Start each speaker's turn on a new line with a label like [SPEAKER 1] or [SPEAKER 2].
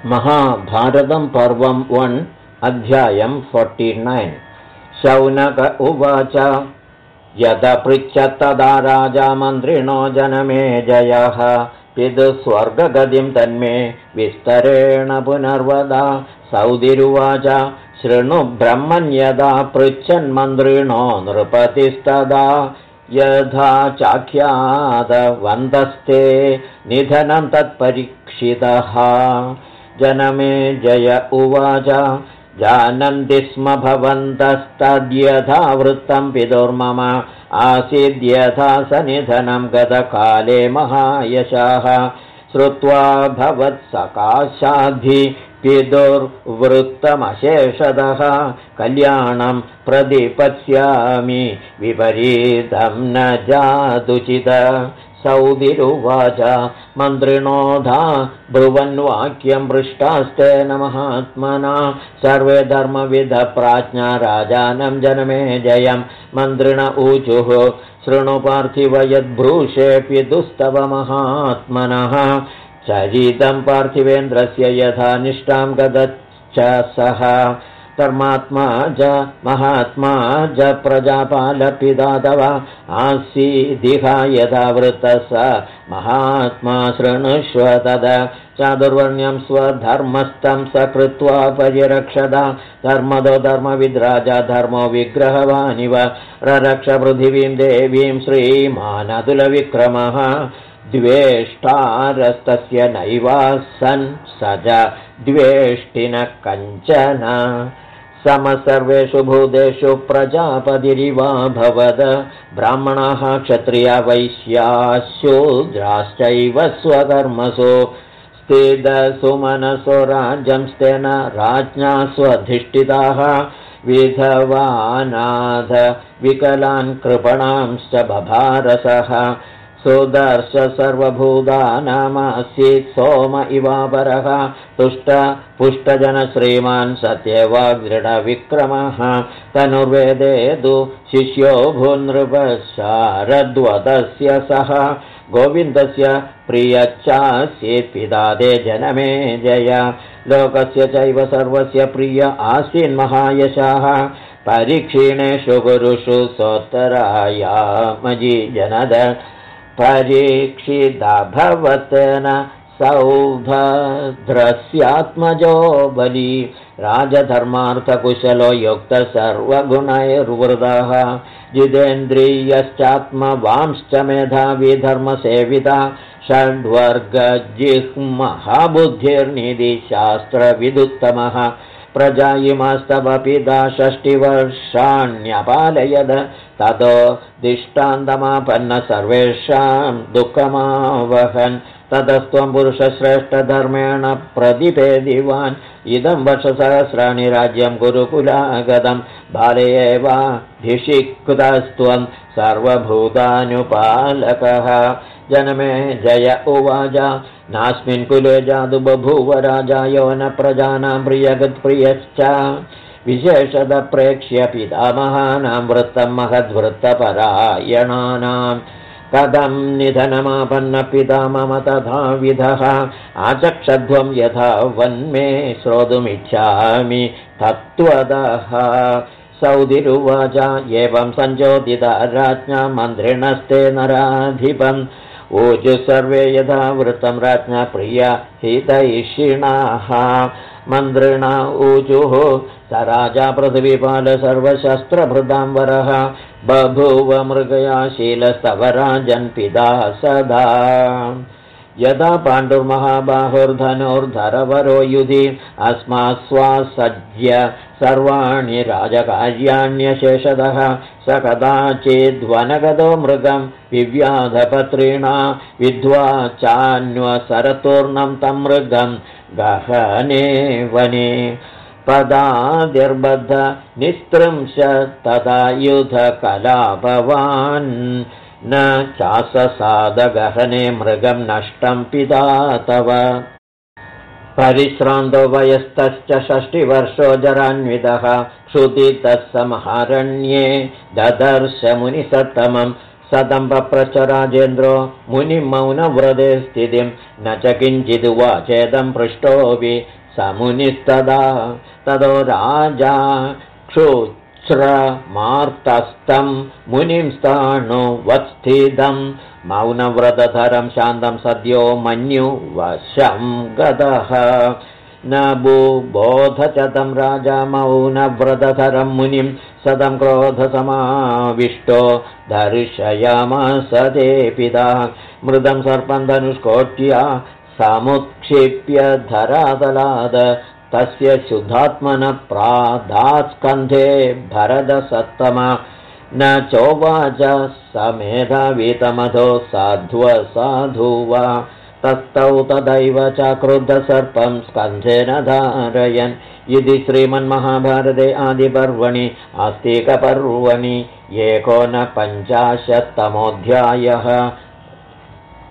[SPEAKER 1] महाभारतं पर्वं 1 अध्यायं 49। शौनक उवाच यदपृच्छत्तदा राजा मन्त्रिणो जनमेजयः पितुस्वर्गगतिं तन्मे विस्तरेण पुनर्वदा। सौदिरुवाच शृणु ब्रह्मन् यदा पृच्छन्मन्त्रिणो नृपतिस्तदा यथा चाख्यातवन्तस्ते निधनं तत्परीक्षितः। जनमेजय उवाच जानन्ति स्म भवन्तस्तद्यथा वृत्तं पितुर्मम आसीद्यथा सनिधनं गतकाले महायशः। श्रुत्वा भवत्सकाशाद्धि पितुर्वृत्तमशेषतः कल्याणं प्रतिपत्स्यामि विपरीतं न जातुचित। सौदिरुवाच मन्त्रिणोधा ब्रुवन्वाक्यं पृष्टास्तेन महात्मना सर्वे धर्मविद प्राज्ञा राजानं जनमेजयं मन्त्रिण ऊचुः शृणु पार्थिव यद्ब्रूषेऽपि दुस्तव महात्मनः चरितं पार्थिवेन्द्रस्य यथा निष्ठां गतश्च सः धर्मात्मा च महात्मा च प्रजापालपिता तव आसीदिहा यथा वृत्तः स महात्मा शृणुष्व तद चातुर्वर्ण्यं स्वधर्मस्थं स कृत्वा परिरक्षदा धर्मदो धर्मविद्राजा धर्मो विग्रहवानिव ररक्ष पृथिवीं देवीं श्रीमानतुलविक्रमः द्वेष्टारस्तस्य नैवासन् स च द्वेष्टिनः कञ्चन समसर्वेषु भूतेषु प्रजापतिरिवाभवद ब्राह्मणाः क्षत्रिया वैश्याः शूद्राश्चैव स्वकर्मसु स्थितसुमनसो राज्यं स्तेन राज्ञा स्वधिष्ठिताः विधवानाथ विकलान् कृपणांश्च बभारसः सुदर्श सर्वभूतानामासीत् सोम इवापरः तुष्ट पुष्टजन श्रीमान् सत्यवाग्दृढविक्रमः तनुर्वेदेदु शिष्यो भूनृपशारद्वतस्य सः गोविन्दस्य प्रियच्चासीत् पिता ते जनमेजय लोकस्य चैव सर्वस्य प्रिय आसीन्महायशः परीक्षीणेषु गुरुषु सोत्तरायामजी जनद परीक्षितभवत् सौभद्रस्यात्मजो बली राजधर्मार्थकुशलो युक्तः सर्वगुणैर्वृतः जितेन्द्रियश्चात्मवांश्च मेधावी धर्मसेविता षड्वर्गजिह्महाबुद्धिर्निधिशास्त्रविदुत्तमः प्रजा इमास्तव पिता 60 वर्षाण्यपालयद ततो दिष्टान्तमापन्न सर्वेषां दुःखमावहन् ततस्त्वं पुरुषश्रेष्ठधर्मेण प्रतिपेदिवान् इदं वर्षसहस्राणि राज्यं गुरुकुलागतं बाले एवाभिषिक्तस्त्वं सर्वभूतानुपालकः जनमेजय उवाच नास्मिन् कुले जातु बभूव राजायो न प्रजानां प्रियगत्प्रियश्च विशेषतः प्रेक्ष्य पितामहानां वृत्तं महद्वृत्तपरायणानां कथं निधनमापन्न पिता मम तथाविधः आचक्षध्वं यथा वन्मे श्रोतुमिच्छामि तत्त्वतः सौदिरुवाच एवं सञ्चोदिता राज्ञा मन्त्रिणस्ते नराधिपम् ऊचु सर्वे यथा वृत्तं राज्ञा प्रिया हितैषिणाः मन्त्रिणा ऊचुः स राजा पृथिवीपाल सर्वशस्त्रभृतां वरः बभूव मृगयाशीलस्तव राजन् पिता सदा यदा पाण्डुर्महाबाहुर्धनुर्धरवरो युधि अस्मास्वासज्य सर्वाणि राजकार्याण्यशेषतः स कदाचिद्वनगतो मृगं विव्याधपत्रिणा विद्वा चान्वसरतूर्णं तं मृगं गहने वने पदादिर्बद्ध निस्त्रिंश तदा युधकलापवान् न चाससादगहने मृगं नष्टं पिता तव परिश्रान्तो वयस्तश्च 60 वर्षो जरान्वितः क्षुदितः समहारण्ये ददर्श मुनिसत्तमं सदम्बप्रच राजेन्द्रो मुनिं मौनव्रते स्थितिं न च किञ्चिदुवाचेदं पृष्टोऽपि समुनिस्तदा ततो राजा क्षुश्रमार्तस्तं मुनिं स्थाणुवत्स्थितं मौनव्रतधरं शान्तं सद्यो मन्युवशं गतः न बुबोध च तं राजा मौनव्रतधरं मुनिं सदं क्रोधसमाविष्टो दर्शयामास ते पिता मृदं सर्पं धनुष्कोट्या समुत्क्षिप्य धरातलाद तस्य शुद्धात्मनः प्रादात्स्कन्धे भरदसत्तमा न चोवाच समेधावीतमधो साधु वा तस्थौ तदैव च क्रुद्धसर्पं स्कन्धेन धारयन् इति श्रीमन्महाभारते आदिपर्वणि आस्तिकपर्वणि 1950तमोऽध्यायः।